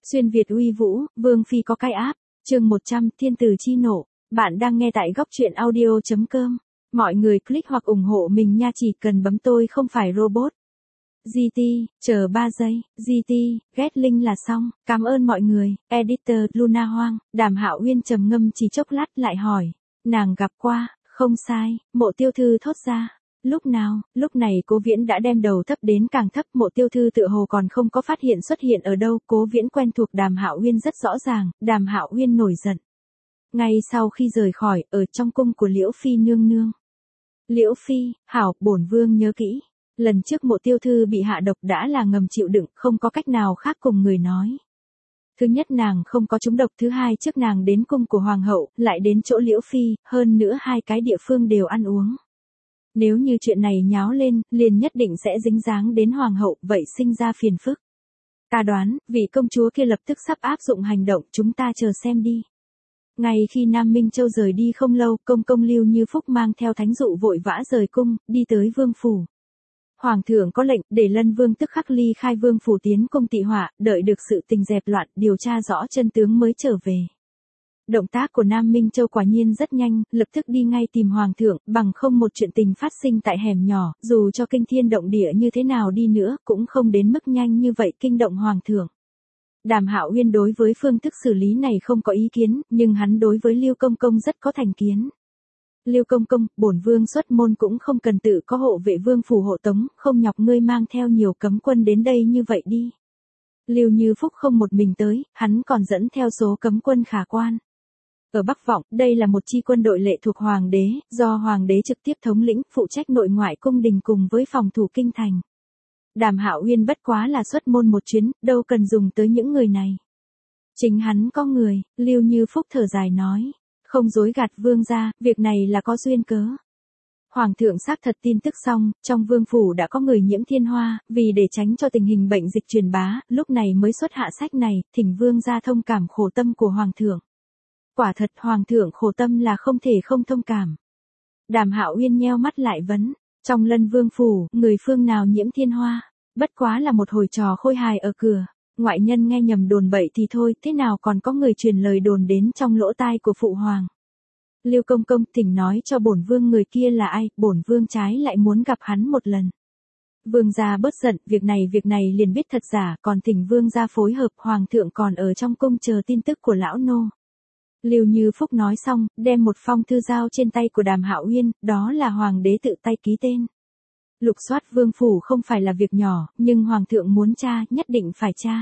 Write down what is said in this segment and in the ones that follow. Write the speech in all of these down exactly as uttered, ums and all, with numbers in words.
Xuyên Việt uy vũ, Vương Phi có cái áp, chương một trăm, Thiên tử chi nộ. Bạn đang nghe tại góc truyện audio chấm com. Mọi người click hoặc ủng hộ mình nha, chỉ cần bấm tôi không phải robot. giê tê, chờ ba giây, giê tê, ghét link là xong, cảm ơn mọi người. Editor Luna Hoang. Đàm Hạo Uyên trầm ngâm chỉ chốc lát lại hỏi, nàng gặp qua, không sai, Mộ Tiêu Thư thốt ra. Lúc nào? Lúc này Cố Viễn đã đem đầu thấp đến càng thấp, Mộ Tiêu Thư tựa hồ còn không có phát hiện xuất hiện ở đâu. Cố Viễn quen thuộc Đàm Hạo Uyên rất rõ ràng. Đàm Hạo Uyên nổi giận. Ngay sau khi rời khỏi, ở trong cung của Liễu Phi nương nương. Liễu Phi, hảo, bổn vương nhớ kỹ. Lần trước Mộ Tiêu Thư bị hạ độc đã là ngầm chịu đựng, không có cách nào khác cùng người nói. Thứ nhất nàng không có trúng độc, thứ hai trước nàng đến cung của Hoàng hậu, lại đến chỗ Liễu Phi, hơn nữa hai cái địa phương đều ăn uống. Nếu như chuyện này nháo lên, liền nhất định sẽ dính dáng đến Hoàng hậu, vậy sinh ra phiền phức. Ta đoán, vị công chúa kia lập tức sắp áp dụng hành động, chúng ta chờ xem đi. Ngay khi Nam Minh Châu rời đi không lâu, công công Lưu Như Phúc mang theo thánh dụ vội vã rời cung, đi tới vương phủ. Hoàng thượng có lệnh, để Lân Vương tức khắc ly khai vương phủ tiến cung tị họa, đợi được sự tình dẹp loạn, điều tra rõ chân tướng mới trở về. Động tác của Nam Minh Châu quả nhiên rất nhanh, lập tức đi ngay tìm Hoàng thượng, bằng không một chuyện tình phát sinh tại hẻm nhỏ, dù cho kinh thiên động địa như thế nào đi nữa, cũng không đến mức nhanh như vậy kinh động Hoàng thượng. Đàm Hạo Uyên đối với phương thức xử lý này không có ý kiến, nhưng hắn đối với Lưu Công Công rất có thành kiến. Lưu Công Công, bổn vương xuất môn cũng không cần tự có hộ vệ vương phủ hộ tống, không nhọc ngươi mang theo nhiều cấm quân đến đây như vậy đi. Lưu Như Phúc không một mình tới, hắn còn dẫn theo số cấm quân khả quan. Ở Bắc Vọng, đây là một chi quân đội lệ thuộc Hoàng đế, do Hoàng đế trực tiếp thống lĩnh, phụ trách nội ngoại cung đình cùng với phòng thủ kinh thành. Đàm Hạo Uyên bất quá là xuất môn một chuyến, đâu cần dùng tới những người này. Chính hắn có người, Lưu Như Phúc thở dài nói, không dối gạt vương gia, việc này là có duyên cớ. Hoàng thượng xác thật tin tức xong, trong vương phủ đã có người nhiễm thiên hoa, vì để tránh cho tình hình bệnh dịch truyền bá, lúc này mới xuất hạ sách này, thỉnh vương gia thông cảm khổ tâm của Hoàng thượng. Quả thật Hoàng thượng khổ tâm là không thể không thông cảm. Đàm Hạo Uyên nheo mắt lại vấn, trong Lân Vương phủ, người phương nào nhiễm thiên hoa, bất quá là một hồi trò khôi hài ở cửa, ngoại nhân nghe nhầm đồn bậy thì thôi, thế nào còn có người truyền lời đồn đến trong lỗ tai của phụ hoàng. Lưu Công Công, thỉnh nói cho bổn vương người kia là ai, bổn vương trái lại muốn gặp hắn một lần. Vương gia bớt giận, việc này việc này liền biết thật giả, còn thỉnh vương gia phối hợp, Hoàng thượng còn ở trong cung chờ tin tức của lão nô. Lưu Như Phúc nói xong, đem một phong thư giao trên tay của Đàm Hạo Uyên, đó là Hoàng đế tự tay ký tên. Lục soát vương phủ không phải là việc nhỏ, nhưng Hoàng thượng muốn tra, nhất định phải tra.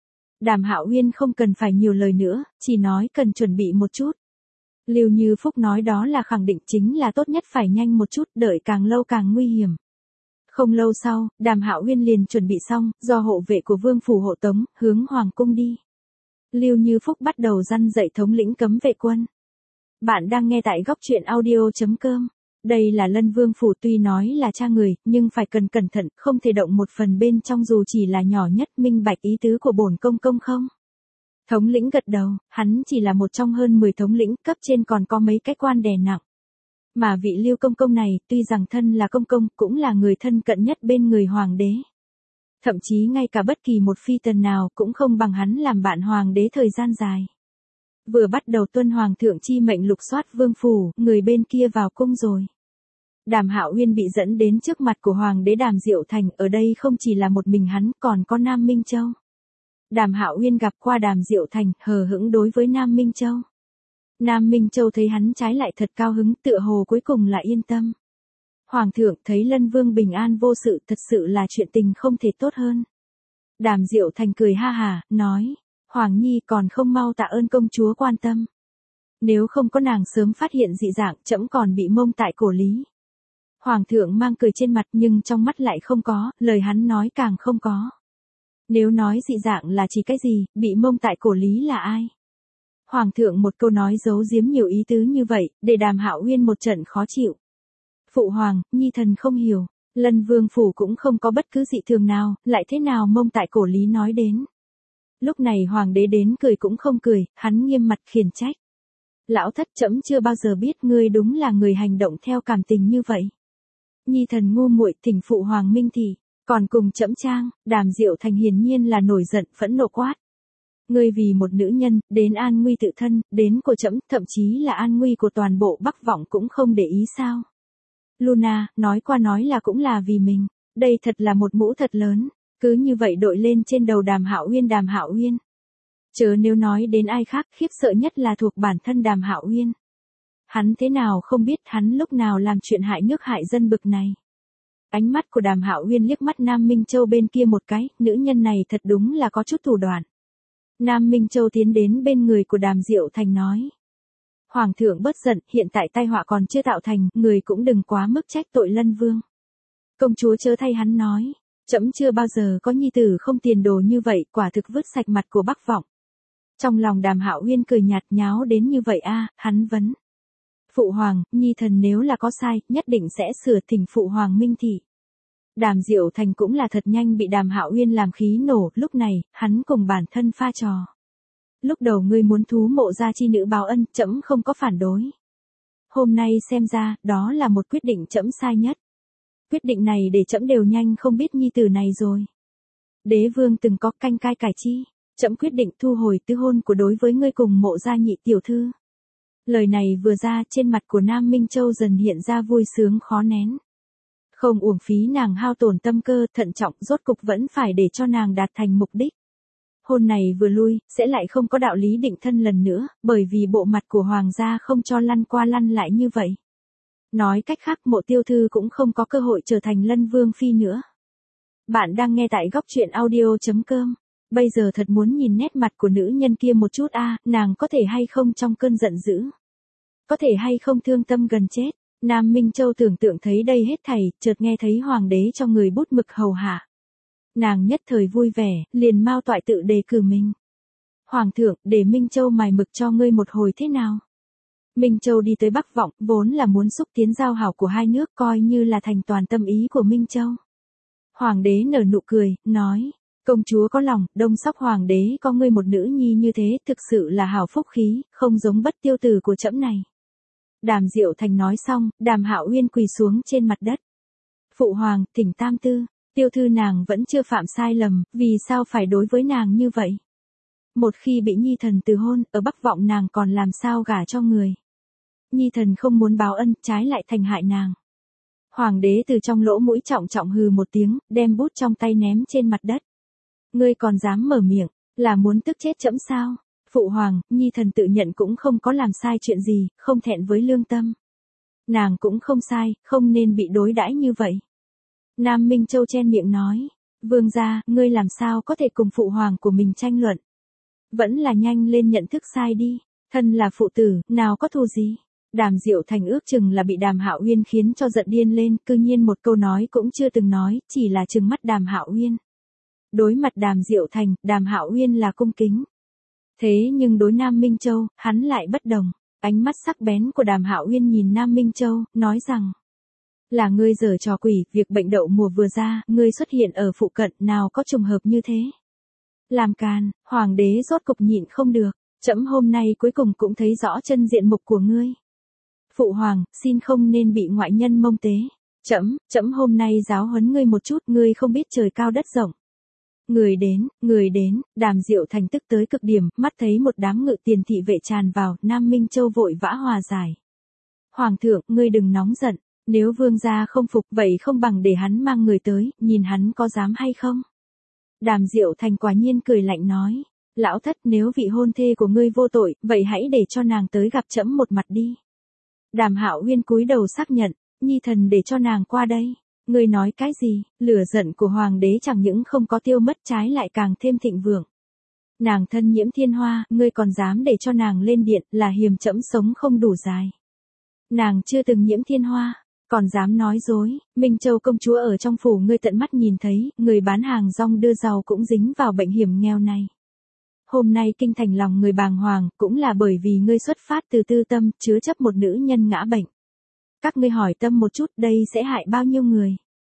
Đàm Hạo Uyên không cần phải nhiều lời nữa, chỉ nói cần chuẩn bị một chút. Lưu Như Phúc nói đó là khẳng định, chính là tốt nhất phải nhanh một chút, đợi càng lâu càng nguy hiểm. Không lâu sau, Đàm Hạo Uyên liền chuẩn bị xong, do hộ vệ của vương phủ hộ tống, hướng Hoàng cung đi. Lưu Như Phúc bắt đầu răn dạy thống lĩnh cấm vệ quân. Bạn đang nghe tại góc truyện audio chấm com. Đây là Lân Vương phủ, tuy nói là cha người, nhưng phải cần cẩn thận, không thể động một phần bên trong dù chỉ là nhỏ nhất, minh bạch ý tứ của bổn công công không? Thống lĩnh gật đầu, hắn chỉ là một trong hơn mười thống lĩnh, cấp trên còn có mấy cái quan đè nặng. Mà vị Lưu công công này, tuy rằng thân là công công, cũng là người thân cận nhất bên người hoàng đế. Thậm chí ngay cả bất kỳ một phi tần nào cũng không bằng hắn làm bạn hoàng đế thời gian dài. Vừa bắt đầu tuân hoàng thượng chi mệnh lục soát vương phủ, người bên kia vào cung rồi. Đàm Hạo Uyên bị dẫn đến trước mặt của hoàng đế Đàm Diệu Thành, ở đây không chỉ là một mình hắn, còn có Nam Minh Châu. Đàm Hạo Uyên gặp qua Đàm Diệu Thành, hờ hững đối với Nam Minh Châu. Nam Minh Châu thấy hắn trái lại thật cao hứng, tựa hồ cuối cùng là yên tâm. Hoàng thượng thấy Lân Vương bình an vô sự, thật sự là chuyện tình không thể tốt hơn. Đàm Diệu Thành cười ha hà, nói, Hoàng Nhi còn không mau tạ ơn công chúa quan tâm. Nếu không có nàng sớm phát hiện dị dạng, trẫm còn bị mông tại cổ lý. Hoàng thượng mang cười trên mặt nhưng trong mắt lại không có, lời hắn nói càng không có. Nếu nói dị dạng là chỉ cái gì, bị mông tại cổ lý là ai? Hoàng thượng một câu nói giấu giếm nhiều ý tứ như vậy, để Đàm Hạo Uyên một trận khó chịu. Phụ hoàng, nhi thần không hiểu, Lân Vương phủ cũng không có bất cứ dị thường nào, lại thế nào mông tại cổ lý nói đến. Lúc này hoàng đế đến cười cũng không cười, hắn nghiêm mặt khiển trách. Lão thất, trẫm chưa bao giờ biết ngươi đúng là người hành động theo cảm tình như vậy. Nhi thần ngu muội, thỉnh phụ hoàng minh thị, còn cùng trẫm trang. Đàm Diệu Thành hiển nhiên là nổi giận, phẫn nộ quát. Ngươi vì một nữ nhân, đến an nguy tự thân, đến của trẫm, thậm chí là an nguy của toàn bộ Bắc Vọng cũng không để ý sao? Luna, nói qua nói là cũng là vì mình, đây thật là một mũ thật lớn, cứ như vậy đội lên trên đầu Đàm Hạo Uyên. Đàm Hạo Uyên. Chớ nếu nói đến ai khác, khiếp sợ nhất là thuộc bản thân Đàm Hạo Uyên. Hắn thế nào không biết hắn lúc nào làm chuyện hại nước hại dân bực này. Ánh mắt của Đàm Hạo Uyên liếc mắt Nam Minh Châu bên kia một cái, nữ nhân này thật đúng là có chút thủ đoạn. Nam Minh Châu tiến đến bên người của Đàm Diệu Thành nói. Hoàng thượng bớt giận, hiện tại tai họa còn chưa tạo thành, người cũng đừng quá mức trách tội Lân Vương. Công chúa chớ thay hắn nói, trẫm chưa bao giờ có nhi tử không tiền đồ như vậy, quả thực vứt sạch mặt của Bắc Vọng. Trong lòng Đàm Hạo Uyên cười nhạt, nháo đến như vậy a, hắn vấn. Phụ hoàng, nhi thần nếu là có sai, nhất định sẽ sửa, thỉnh phụ hoàng minh thị. Đàm Diệu Thành cũng là thật nhanh bị Đàm Hạo Uyên làm khí nổ, lúc này, hắn cùng bản thân pha trò. Lúc đầu ngươi muốn thú mộ gia chi nữ báo ân, trẫm không có phản đối. Hôm nay xem ra, đó là một quyết định trẫm sai nhất. Quyết định này để trẫm đều nhanh không biết nhi tử này rồi. Đế vương từng có canh cai cải chi, trẫm quyết định thu hồi tứ hôn của đối với ngươi cùng mộ gia nhị tiểu thư. Lời này vừa ra, trên mặt của Nam Minh Châu dần hiện ra vui sướng khó nén. Không uổng phí nàng hao tổn tâm cơ, thận trọng, rốt cục vẫn phải để cho nàng đạt thành mục đích. Hôn này vừa lui, sẽ lại không có đạo lý định thân lần nữa, bởi vì bộ mặt của hoàng gia không cho lăn qua lăn lại như vậy. Nói cách khác, Mộ tiểu thư cũng không có cơ hội trở thành Lân Vương phi nữa. Bạn đang nghe tại góc truyện audio chấm com. Bây giờ thật muốn nhìn nét mặt của nữ nhân kia một chút a, à, nàng có thể hay không trong cơn giận dữ. Có thể hay không thương tâm gần chết. Nam Minh Châu tưởng tượng thấy đây hết thảy, chợt nghe thấy hoàng đế cho người bút mực hầu hạ. Nàng nhất thời vui vẻ, liền mau toại tự đề cử mình. Hoàng thượng, để Minh Châu mài mực cho ngươi một hồi thế nào? Minh Châu đi tới Bắc Vọng, vốn là muốn xúc tiến giao hảo của hai nước, coi như là thành toàn tâm ý của Minh Châu. Hoàng đế nở nụ cười, nói, công chúa có lòng, Đông Sóc hoàng đế có ngươi một nữ nhi như thế, thực sự là hảo phúc khí, không giống bất tiêu tử của trẫm này. Đàm Diệu Thành nói xong, Đàm Hạo Uyên quỳ xuống trên mặt đất. Phụ hoàng, thỉnh tam tư, tiêu thư nàng vẫn chưa phạm sai lầm, vì sao phải đối với nàng như vậy? Một khi bị nhi thần từ hôn, ở Bắc Vọng nàng còn làm sao gả cho người? Nhi thần không muốn báo ân, trái lại thành hại nàng. Hoàng đế từ trong lỗ mũi trọng trọng hừ một tiếng, đem bút trong tay ném trên mặt đất. Ngươi còn dám mở miệng, là muốn tức chết trẫm sao? Phụ hoàng, nhi thần tự nhận cũng không có làm sai chuyện gì, không thẹn với lương tâm. Nàng cũng không sai, không nên bị đối đãi như vậy. Nam Minh Châu chen miệng nói, vương gia, ngươi làm sao có thể cùng phụ hoàng của mình tranh luận. Vẫn là nhanh lên nhận thức sai đi, thân là phụ tử, nào có thù gì. Đàm Diệu Thành ước chừng là bị Đàm Hạo Uyên khiến cho giận điên lên, cư nhiên một câu nói cũng chưa từng nói, chỉ là trừng mắt Đàm Hạo Uyên. Đối mặt Đàm Diệu Thành, Đàm Hạo Uyên là cung kính. Thế nhưng đối Nam Minh Châu, hắn lại bất đồng. Ánh mắt sắc bén của Đàm Hạo Uyên nhìn Nam Minh Châu, nói rằng, là ngươi giở trò quỷ, việc bệnh đậu mùa vừa ra, ngươi xuất hiện ở phụ cận, nào có trùng hợp như thế. Làm càn, hoàng đế rốt cục nhịn không được, trẫm hôm nay cuối cùng cũng thấy rõ chân diện mục của ngươi. Phụ hoàng, xin không nên bị ngoại nhân mông tế. Trẫm, trẫm hôm nay giáo huấn ngươi một chút, ngươi không biết trời cao đất rộng. Người đến, người đến, Đàm Diệu Thành tức tới cực điểm, mắt thấy một đám ngự tiền thị vệ tràn vào, Nam Minh Châu vội vã hòa giải. Hoàng thượng, ngươi đừng nóng giận, nếu vương gia không phục vậy không bằng để hắn mang người tới, nhìn hắn có dám hay không. Đàm Diệu Thành quả nhiên cười lạnh nói, lão thất, nếu vị hôn thê của ngươi vô tội, vậy hãy để cho nàng tới gặp trẫm một mặt đi. Đàm Hạo Uyên cúi đầu xác nhận, nhi thần để cho nàng qua đây. Ngươi nói cái gì? Lửa giận của hoàng đế chẳng những không có tiêu mất, trái lại càng thêm thịnh vượng. Nàng thân nhiễm thiên hoa, ngươi còn dám để cho nàng lên điện, là hiềm trẫm sống không đủ dài. Nàng chưa từng nhiễm thiên hoa, còn dám nói dối. Minh Châu công chúa ở trong phủ ngươi tận mắt nhìn thấy, người bán hàng rong đưa giàu cũng dính vào bệnh hiểm nghèo này. Hôm nay kinh thành lòng người bàng hoàng, cũng là bởi vì ngươi xuất phát từ tư tâm, chứa chấp một nữ nhân ngã bệnh. Các ngươi hỏi tâm một chút, đây sẽ hại bao nhiêu người.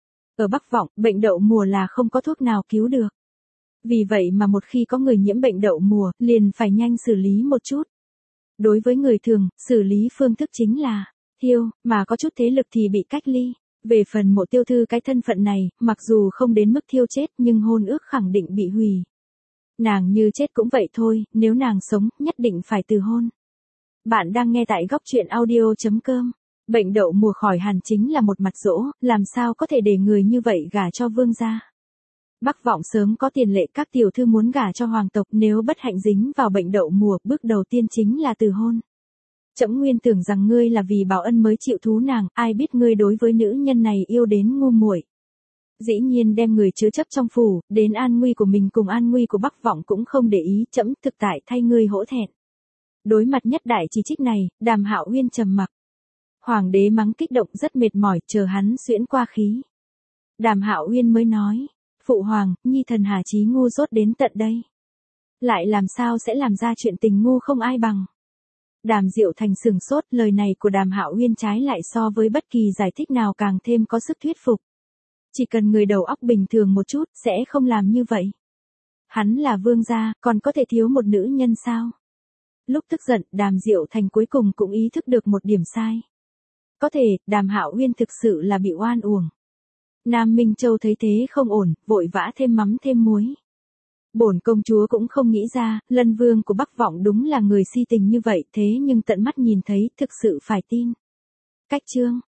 Ở Bắc Vọng, bệnh đậu mùa là không có thuốc nào cứu được. Vì vậy mà một khi có người nhiễm bệnh đậu mùa, liền phải nhanh xử lý một chút. Đối với người thường, xử lý phương thức chính là thiêu, mà có chút thế lực thì bị cách ly. Về phần Mộ tiểu thư cái thân phận này, mặc dù không đến mức thiêu chết nhưng hôn ước khẳng định bị hủy. Nàng như chết cũng vậy thôi, nếu nàng sống, nhất định phải từ hôn. Bạn đang nghe tại góc truyện audio.com. Bệnh đậu mùa khỏi hẳn chính là một mặt dỗ, làm sao có thể để người như vậy gả cho vương gia. Bắc Vọng sớm có tiền lệ các tiểu thư muốn gả cho hoàng tộc, nếu bất hạnh dính vào bệnh đậu mùa, bước đầu tiên chính là từ hôn. Trẫm nguyên tưởng rằng ngươi là vì báo ân mới chịu thú nàng, ai biết ngươi đối với nữ nhân này yêu đến ngu muội. Dĩ nhiên đem người chứa chấp trong phủ, đến an nguy của mình cùng an nguy của Bắc Vọng cũng không để ý, trẫm thực tại thay ngươi hổ thẹn. Đối mặt nhất đại chỉ trích này, Đàm Hạo Uyên trầm mặc. Hoàng đế mắng kích động rất mệt mỏi, chờ hắn xuyễn qua khí. Đàm Hạo Uyên mới nói, phụ hoàng, nhi thần hà chí ngu dốt đến tận đây. Lại làm sao sẽ làm ra chuyện tình ngu không ai bằng. Đàm Diệu Thành sừng sốt, lời này của Đàm Hạo Uyên trái lại so với bất kỳ giải thích nào càng thêm có sức thuyết phục. Chỉ cần người đầu óc bình thường một chút, sẽ không làm như vậy. Hắn là vương gia, còn có thể thiếu một nữ nhân sao? Lúc tức giận, Đàm Diệu Thành cuối cùng cũng ý thức được một điểm sai. Có thể, Đàm Hạo Uyên thực sự là bị oan uổng. Nam Minh Châu thấy thế không ổn, vội vã thêm mắm thêm muối. Bổn công chúa cũng không nghĩ ra, Lân Vương của Bắc Vọng đúng là người si tình như vậy, thế nhưng tận mắt nhìn thấy, thực sự phải tin. Cách chương